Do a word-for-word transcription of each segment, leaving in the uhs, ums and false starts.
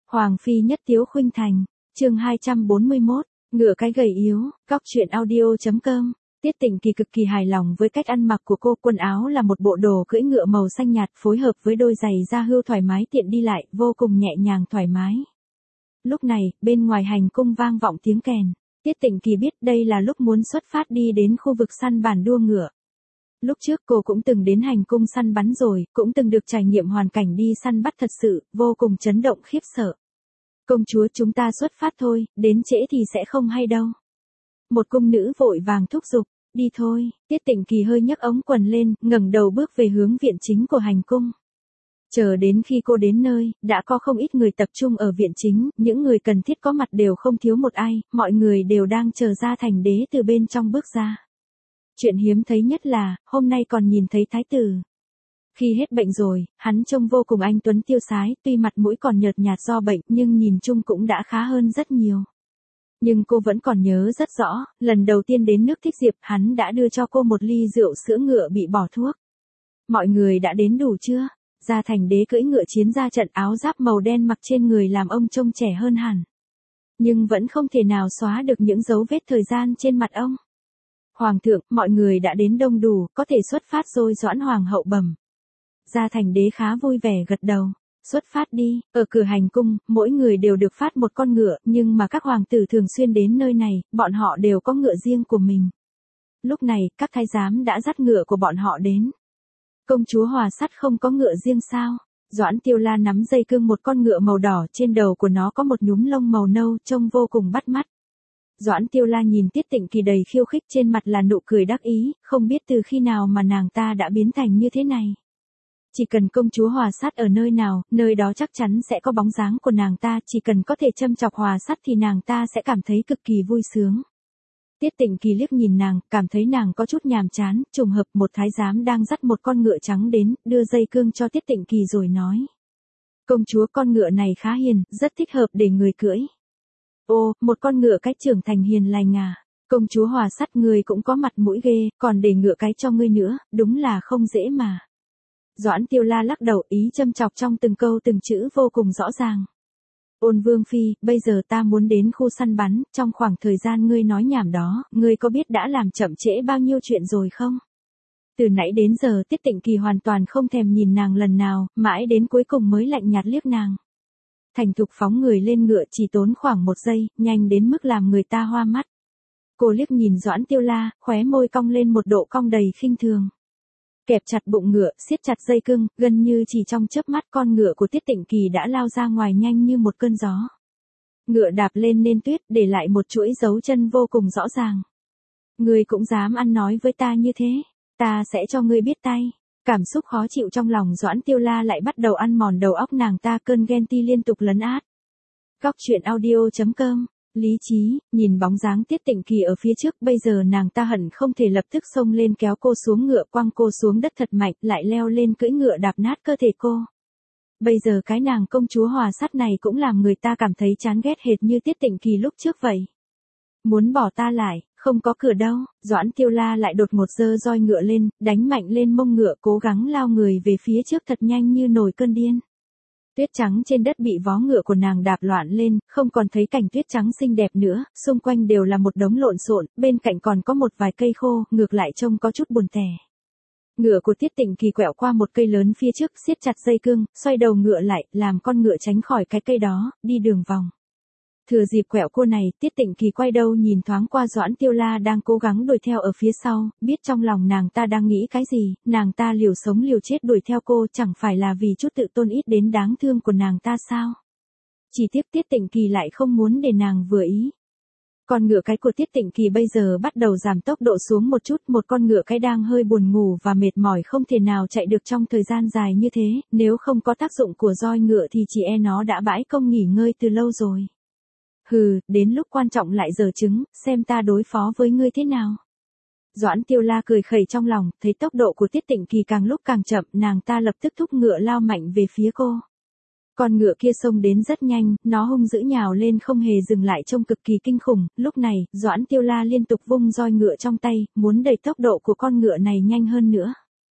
Hoàng phi nhất tiếu khuynh thành, chương hai trăm bốn mươi mốt, ngựa cái gầy yếu, góc truyện audio.com. Tiết Tịnh Kỳ cực kỳ hài lòng với cách ăn mặc của cô, quần áo là một bộ đồ cưỡi ngựa màu xanh nhạt phối hợp với đôi giày da hươu thoải mái tiện đi lại, vô cùng nhẹ nhàng thoải mái. Lúc này, bên ngoài hành cung vang vọng tiếng kèn, Tiết Tịnh Kỳ biết đây là lúc muốn xuất phát đi đến khu vực săn bản đua ngựa. Lúc trước cô cũng từng đến hành cung săn bắn rồi, cũng từng được trải nghiệm hoàn cảnh đi săn bắt thật sự, vô cùng chấn động khiếp sợ. Công chúa, chúng ta xuất phát thôi, đến trễ thì sẽ không hay đâu. Một cung nữ vội vàng thúc giục, đi thôi. Tiết Tịnh Kỳ hơi nhấc ống quần lên, ngẩng đầu bước về hướng viện chính của hành cung. Chờ đến khi cô đến nơi, đã có không ít người tập trung ở viện chính, những người cần thiết có mặt đều không thiếu một ai, mọi người đều đang chờ Gia Thành Đế từ bên trong bước ra. Chuyện hiếm thấy nhất là, hôm nay còn nhìn thấy thái tử. Khi hết bệnh rồi, hắn trông vô cùng anh tuấn tiêu sái, tuy mặt mũi còn nhợt nhạt do bệnh nhưng nhìn chung cũng đã khá hơn rất nhiều. Nhưng cô vẫn còn nhớ rất rõ, lần đầu tiên đến nước Thích Diệp, hắn đã đưa cho cô một ly rượu sữa ngựa bị bỏ thuốc. Mọi người đã đến đủ chưa? Gia Thành Đế cưỡi ngựa chiến ra trận, áo giáp màu đen mặc trên người làm ông trông trẻ hơn hẳn. Nhưng vẫn không thể nào xóa được những dấu vết thời gian trên mặt ông. Hoàng thượng, mọi người đã đến đông đủ, có thể xuất phát rồi. Doãn Hoàng hậu bẩm. Gia Thành Đế khá vui vẻ gật đầu. Xuất phát đi. Ở cửa hành cung, mỗi người đều được phát một con ngựa, nhưng mà các hoàng tử thường xuyên đến nơi này, bọn họ đều có ngựa riêng của mình. Lúc này, các thái giám đã dắt ngựa của bọn họ đến. Công chúa Hòa Sắt không có ngựa riêng sao? Doãn Tiêu La nắm dây cương một con ngựa màu đỏ, trên đầu của nó có một nhúm lông màu nâu, trông vô cùng bắt mắt. Doãn Tiêu La nhìn Tiết Tịnh Kỳ đầy khiêu khích, trên mặt là nụ cười đắc ý, không biết từ khi nào mà nàng ta đã biến thành như thế này. Chỉ cần công chúa Hòa Sắt ở nơi nào, nơi đó chắc chắn sẽ có bóng dáng của nàng ta, chỉ cần có thể châm chọc Hòa Sắt thì nàng ta sẽ cảm thấy cực kỳ vui sướng. Tiết Tịnh Kỳ liếc nhìn nàng, cảm thấy nàng có chút nhàm chán, trùng hợp một thái giám đang dắt một con ngựa trắng đến, đưa dây cương cho Tiết Tịnh Kỳ rồi nói. Công chúa, con ngựa này khá hiền, rất thích hợp để người cưỡi. Ô, một con ngựa cái trưởng thành hiền lành à. Công chúa Hòa Sắt, người cũng có mặt mũi ghê, còn để ngựa cái cho ngươi nữa, đúng là không dễ mà. Doãn Tiêu La lắc đầu, ý châm chọc trong từng câu từng chữ vô cùng rõ ràng. Ôn Vương phi, bây giờ ta muốn đến khu săn bắn, trong khoảng thời gian ngươi nói nhảm đó, ngươi có biết đã làm chậm trễ bao nhiêu chuyện rồi không? Từ nãy đến giờ Tiết Tịnh Kỳ hoàn toàn không thèm nhìn nàng lần nào, mãi đến cuối cùng mới lạnh nhạt liếc nàng. Thành thục phóng người lên ngựa chỉ tốn khoảng một giây, nhanh đến mức làm người ta hoa mắt. Cô liếc nhìn Doãn Tiêu La, khóe môi cong lên một độ cong đầy khinh thường. Kẹp chặt bụng ngựa, siết chặt dây cương, gần như chỉ trong chớp mắt con ngựa của Tiết Tịnh Kỳ đã lao ra ngoài nhanh như một cơn gió. Ngựa đạp lên nền tuyết, để lại một chuỗi dấu chân vô cùng rõ ràng. Ngươi cũng dám ăn nói với ta như thế, ta sẽ cho ngươi biết tay. Cảm xúc khó chịu trong lòng Doãn Tiêu La lại bắt đầu ăn mòn đầu óc nàng ta, cơn ghen ti liên tục lấn át. Góc truyện audio.com. Lý trí, nhìn bóng dáng Tiết Tịnh Kỳ ở phía trước, bây giờ nàng ta hận không thể lập tức xông lên kéo cô xuống ngựa, quăng cô xuống đất thật mạnh, lại leo lên cưỡi ngựa đạp nát cơ thể cô. Bây giờ cái nàng công chúa Hòa Sắt này cũng làm người ta cảm thấy chán ghét hệt như Tiết Tịnh Kỳ lúc trước vậy. Muốn bỏ ta lại, không có cửa đâu. Doãn Tiêu La lại đột ngột giơ roi ngựa lên, đánh mạnh lên mông ngựa, cố gắng lao người về phía trước thật nhanh như nổi cơn điên. Tuyết trắng trên đất bị vó ngựa của nàng đạp loạn lên, không còn thấy cảnh tuyết trắng xinh đẹp nữa, xung quanh đều là một đống lộn xộn, bên cạnh còn có một vài cây khô, ngược lại trông có chút buồn tẻ. Ngựa của Tiết Tịnh Kỳ quẹo qua một cây lớn phía trước, siết chặt dây cương, xoay đầu ngựa lại, làm con ngựa tránh khỏi cái cây đó, đi đường vòng. Thừa dịp quẹo cua này, Tiết Tịnh Kỳ quay đầu nhìn thoáng qua Doãn Tiêu La đang cố gắng đuổi theo ở phía sau, biết trong lòng nàng ta đang nghĩ cái gì, nàng ta liều sống liều chết đuổi theo cô, chẳng phải là vì chút tự tôn ít đến đáng thương của nàng ta sao? Chỉ tiếc Tiết Tịnh Kỳ lại không muốn để nàng vừa ý. Con ngựa cái của Tiết Tịnh Kỳ bây giờ bắt đầu giảm tốc độ xuống một chút, một con ngựa cái đang hơi buồn ngủ và mệt mỏi không thể nào chạy được trong thời gian dài như thế, nếu không có tác dụng của roi ngựa thì chỉ e nó đã bãi công nghỉ ngơi từ lâu rồi. Hừ, đến lúc quan trọng lại giở trứng, xem ta đối phó với ngươi thế nào. Doãn Tiêu La cười khẩy trong lòng, thấy tốc độ của Tiết Tịnh Kỳ càng lúc càng chậm, nàng ta lập tức thúc ngựa lao mạnh về phía cô. Con ngựa kia xông đến rất nhanh, nó hung dữ nhào lên không hề dừng lại, trông cực kỳ kinh khủng. Lúc này, Doãn Tiêu La liên tục vung roi ngựa trong tay, muốn đẩy tốc độ của con ngựa này nhanh hơn nữa.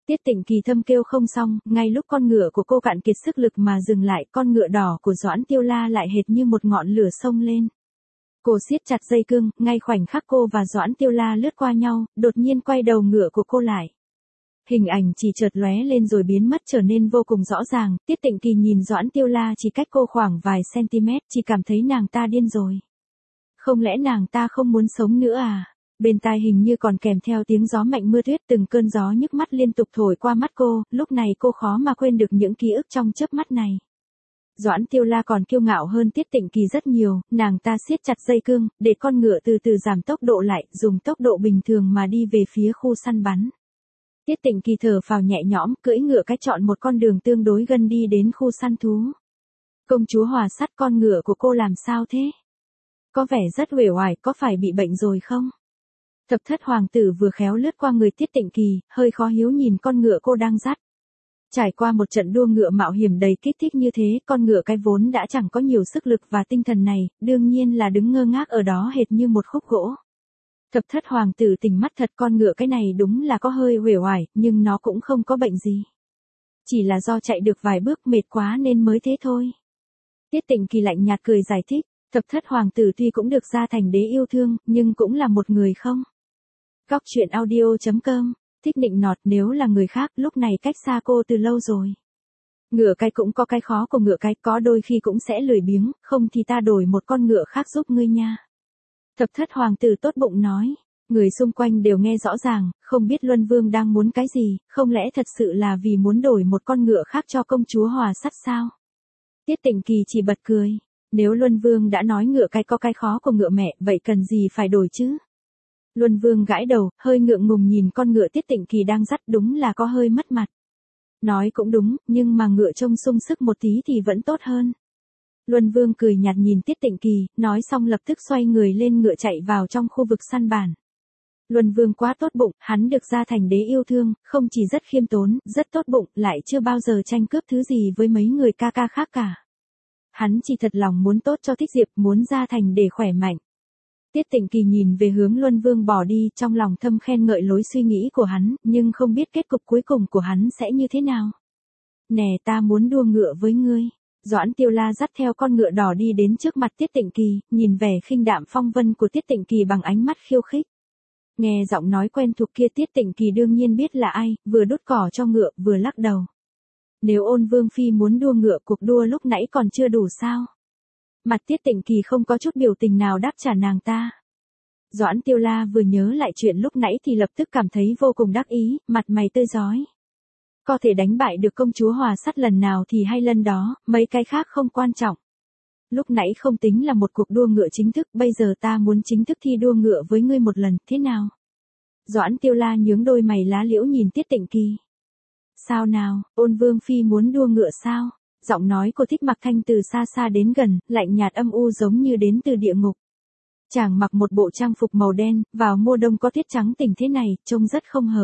Tiết Tịnh Kỳ thâm kêu không xong, ngay lúc con ngựa của cô cạn kiệt sức lực mà dừng lại, con ngựa đỏ của Doãn Tiêu La lại hệt như một ngọn lửa xông lên. Cô siết chặt dây cương, ngay khoảnh khắc cô và Doãn Tiêu La lướt qua nhau, đột nhiên quay đầu ngựa của cô lại. Hình ảnh chỉ chợt lóe lên rồi biến mất trở nên vô cùng rõ ràng, Tiết Tịnh Kỳ nhìn Doãn Tiêu La chỉ cách cô khoảng vài cm, chỉ cảm thấy nàng ta điên rồi. Không lẽ nàng ta không muốn sống nữa à? Bên tai hình như còn kèm theo tiếng gió mạnh mưa tuyết, từng cơn gió nhức mắt liên tục thổi qua mắt cô, lúc này cô khó mà quên được những ký ức trong chớp mắt này. Doãn Tiêu La còn kiêu ngạo hơn Tiết Tịnh Kỳ rất nhiều, nàng ta siết chặt dây cương, để con ngựa từ từ giảm tốc độ lại, dùng tốc độ bình thường mà đi về phía khu săn bắn. Tiết Tịnh Kỳ thở phào nhẹ nhõm, cưỡi ngựa cách chọn một con đường tương đối gần đi đến khu săn thú. Công chúa Hòa Sắt, con ngựa của cô làm sao thế? Có vẻ rất uể oải, có phải bị bệnh rồi không? Thập thất hoàng tử vừa khéo lướt qua người Tiết Tịnh Kỳ, hơi khó hiếu nhìn con ngựa cô đang dắt. Trải qua một trận đua ngựa mạo hiểm đầy kích thích như thế, con ngựa cái vốn đã chẳng có nhiều sức lực và tinh thần này, đương nhiên là đứng ngơ ngác ở đó hệt như một khúc gỗ. Thập thất hoàng tử tỉnh mắt thật, con ngựa cái này đúng là có hơi uể oải, nhưng nó cũng không có bệnh gì. Chỉ là do chạy được vài bước mệt quá nên mới thế thôi. Tiết Tịnh Kỳ lạnh nhạt cười giải thích, thập thất hoàng tử tuy cũng được gia thành đế yêu thương, nhưng cũng là một người không. Góc truyện audio chấm com, thích nịnh nọt, nếu là người khác lúc này cách xa cô từ lâu rồi. Ngựa cái cũng có cái khó của ngựa cái, có đôi khi cũng sẽ lười biếng, không thì ta đổi một con ngựa khác giúp ngươi nha. Thập thất hoàng tử tốt bụng nói, người xung quanh đều nghe rõ ràng, không biết Luân Vương đang muốn cái gì, không lẽ thật sự là vì muốn đổi một con ngựa khác cho công chúa Hòa Sắt sao? Tiết Tịnh Kỳ chỉ bật cười, nếu Luân Vương đã nói ngựa cái có cái khó của ngựa mẹ, vậy cần gì phải đổi chứ? Luân Vương gãi đầu, hơi ngượng ngùng nhìn con ngựa Tiết Tịnh Kỳ đang dắt, đúng là có hơi mất mặt. Nói cũng đúng, nhưng mà ngựa trông sung sức một tí thì vẫn tốt hơn. Luân Vương cười nhạt nhìn Tiết Tịnh Kỳ, nói xong lập tức xoay người lên ngựa chạy vào trong khu vực săn bản. Luân Vương quá tốt bụng, hắn được gia thành đế yêu thương, không chỉ rất khiêm tốn, rất tốt bụng, lại chưa bao giờ tranh cướp thứ gì với mấy người ca ca khác cả. Hắn chỉ thật lòng muốn tốt cho Thích Diệp, muốn gia thành để khỏe mạnh. Tiết Tịnh Kỳ nhìn về hướng Luân Vương bỏ đi, trong lòng thầm khen ngợi lối suy nghĩ của hắn, nhưng không biết kết cục cuối cùng của hắn sẽ như thế nào. Nè, ta muốn đua ngựa với ngươi. Doãn Tiêu La dắt theo con ngựa đỏ đi đến trước mặt Tiết Tịnh Kỳ, nhìn vẻ khinh đạm phong vân của Tiết Tịnh Kỳ bằng ánh mắt khiêu khích. Nghe giọng nói quen thuộc kia, Tiết Tịnh Kỳ đương nhiên biết là ai, vừa đút cỏ cho ngựa, vừa lắc đầu. Nếu Ôn Vương phi muốn đua ngựa, cuộc đua lúc nãy còn chưa đủ sao? Mặt Tiết Tịnh Kỳ không có chút biểu tình nào đáp trả nàng ta. Doãn Tiêu La vừa nhớ lại chuyện lúc nãy thì lập tức cảm thấy vô cùng đắc ý, mặt mày tươi rói. Có thể đánh bại được công chúa Hòa Sắt lần nào thì hay lần đó, mấy cái khác không quan trọng. Lúc nãy không tính là một cuộc đua ngựa chính thức, bây giờ ta muốn chính thức thi đua ngựa với ngươi một lần, thế nào? Doãn Tiêu La nhướng đôi mày lá liễu nhìn Tiết Tịnh Kỳ. Sao nào, Ôn Vương phi muốn đua ngựa sao? Giọng nói của Thích Mặc Thanh từ xa xa đến gần, lạnh nhạt âm u giống như đến từ địa ngục. Chàng mặc một bộ trang phục màu đen, vào mùa đông có tiết trắng tỉnh thế này, trông rất không hợp.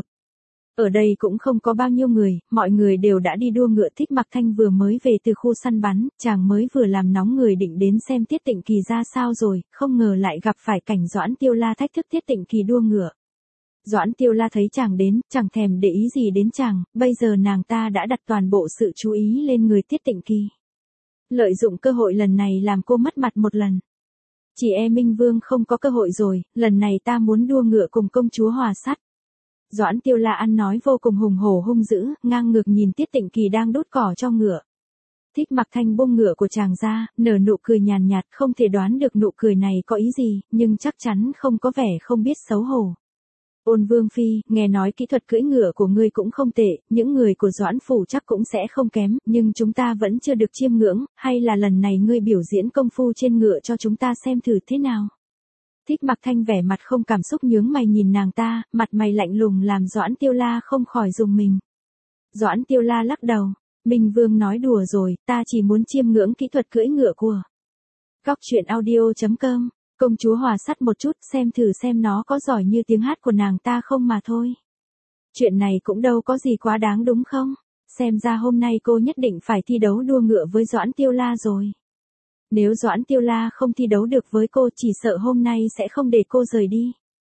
Ở đây cũng không có bao nhiêu người, mọi người đều đã đi đua ngựa. Thích Mặc Thanh vừa mới về từ khu săn bắn, chàng mới vừa làm nóng người định đến xem Tiết Tịnh Kỳ ra sao rồi, không ngờ lại gặp phải cảnh Doãn Tiêu La thách thức Tiết Tịnh Kỳ đua ngựa. Doãn Tiêu La thấy chàng đến, chẳng thèm để ý gì đến chàng, bây giờ nàng ta đã đặt toàn bộ sự chú ý lên người Tiết Tịnh Kỳ. Lợi dụng cơ hội lần này làm cô mất mặt một lần. Chỉ e Minh Vương không có cơ hội rồi, lần này ta muốn đua ngựa cùng công chúa Hòa Sắt. Doãn Tiêu La ăn nói vô cùng hùng hổ hung dữ, ngang ngược nhìn Tiết Tịnh Kỳ đang đút cỏ cho ngựa. Thích Mặc Thanh buông ngựa của chàng ra, nở nụ cười nhàn nhạt, không thể đoán được nụ cười này có ý gì, nhưng chắc chắn không có vẻ không biết xấu hổ. Ôn Vương phi, nghe nói kỹ thuật cưỡi ngựa của ngươi cũng không tệ, những người của Doãn phủ chắc cũng sẽ không kém, nhưng chúng ta vẫn chưa được chiêm ngưỡng, hay là lần này ngươi biểu diễn công phu trên ngựa cho chúng ta xem thử thế nào? Thích Mặc Thanh vẻ mặt không cảm xúc nhướng mày nhìn nàng ta, mặt mày lạnh lùng làm Doãn Tiêu La không khỏi rùng mình. Doãn Tiêu La lắc đầu, Minh Vương nói đùa rồi, ta chỉ muốn chiêm ngưỡng kỹ thuật cưỡi ngựa của. Góc truyện audio chấm com, công chúa Hòa Sắt một chút, xem thử xem nó có giỏi như tiếng hát của nàng ta không mà thôi. Chuyện này cũng đâu có gì quá đáng đúng không? Xem ra hôm nay cô nhất định phải thi đấu đua ngựa với Doãn Tiêu La rồi. Nếu Doãn Tiêu La không thi đấu được với cô, chỉ sợ hôm nay sẽ không để cô rời đi.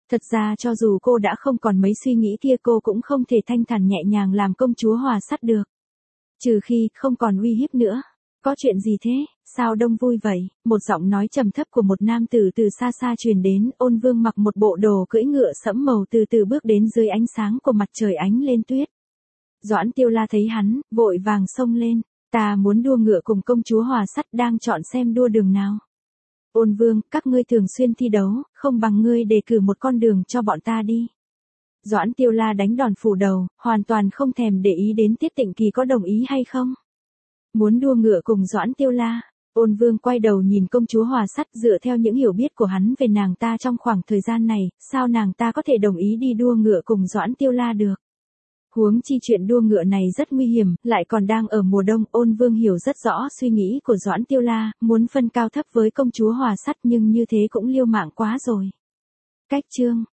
Thật ra cho dù cô đã không còn mấy suy nghĩ kia cô cũng không thể thanh thản nhẹ nhàng làm công chúa Hòa Sắt được. Trừ khi không còn uy hiếp nữa. Có chuyện gì thế, sao đông vui vậy? Một giọng nói trầm thấp của một nam tử từ xa xa truyền đến, Ôn Vương mặc một bộ đồ cưỡi ngựa sẫm màu từ từ bước đến dưới ánh sáng của mặt trời ánh lên tuyết. Doãn Tiêu La thấy hắn, vội vàng xông lên, ta muốn đua ngựa cùng công chúa Hòa Sắt đang chọn xem đua đường nào. Ôn Vương, các ngươi thường xuyên thi đấu, không bằng ngươi đề cử một con đường cho bọn ta đi. Doãn Tiêu La đánh đòn phủ đầu, hoàn toàn không thèm để ý đến Tiết Tịnh Kỳ có đồng ý hay không. Muốn đua ngựa cùng Doãn Tiêu La. Ôn Vương quay đầu nhìn công chúa Hòa Sắt, dựa theo những hiểu biết của hắn về nàng ta trong khoảng thời gian này, sao nàng ta có thể đồng ý đi đua ngựa cùng Doãn Tiêu La được. Huống chi chuyện đua ngựa này rất nguy hiểm, lại còn đang ở mùa đông. Ôn Vương hiểu rất rõ suy nghĩ của Doãn Tiêu La, muốn phân cao thấp với công chúa Hòa Sắt nhưng như thế cũng liêu mạng quá rồi. Cách chương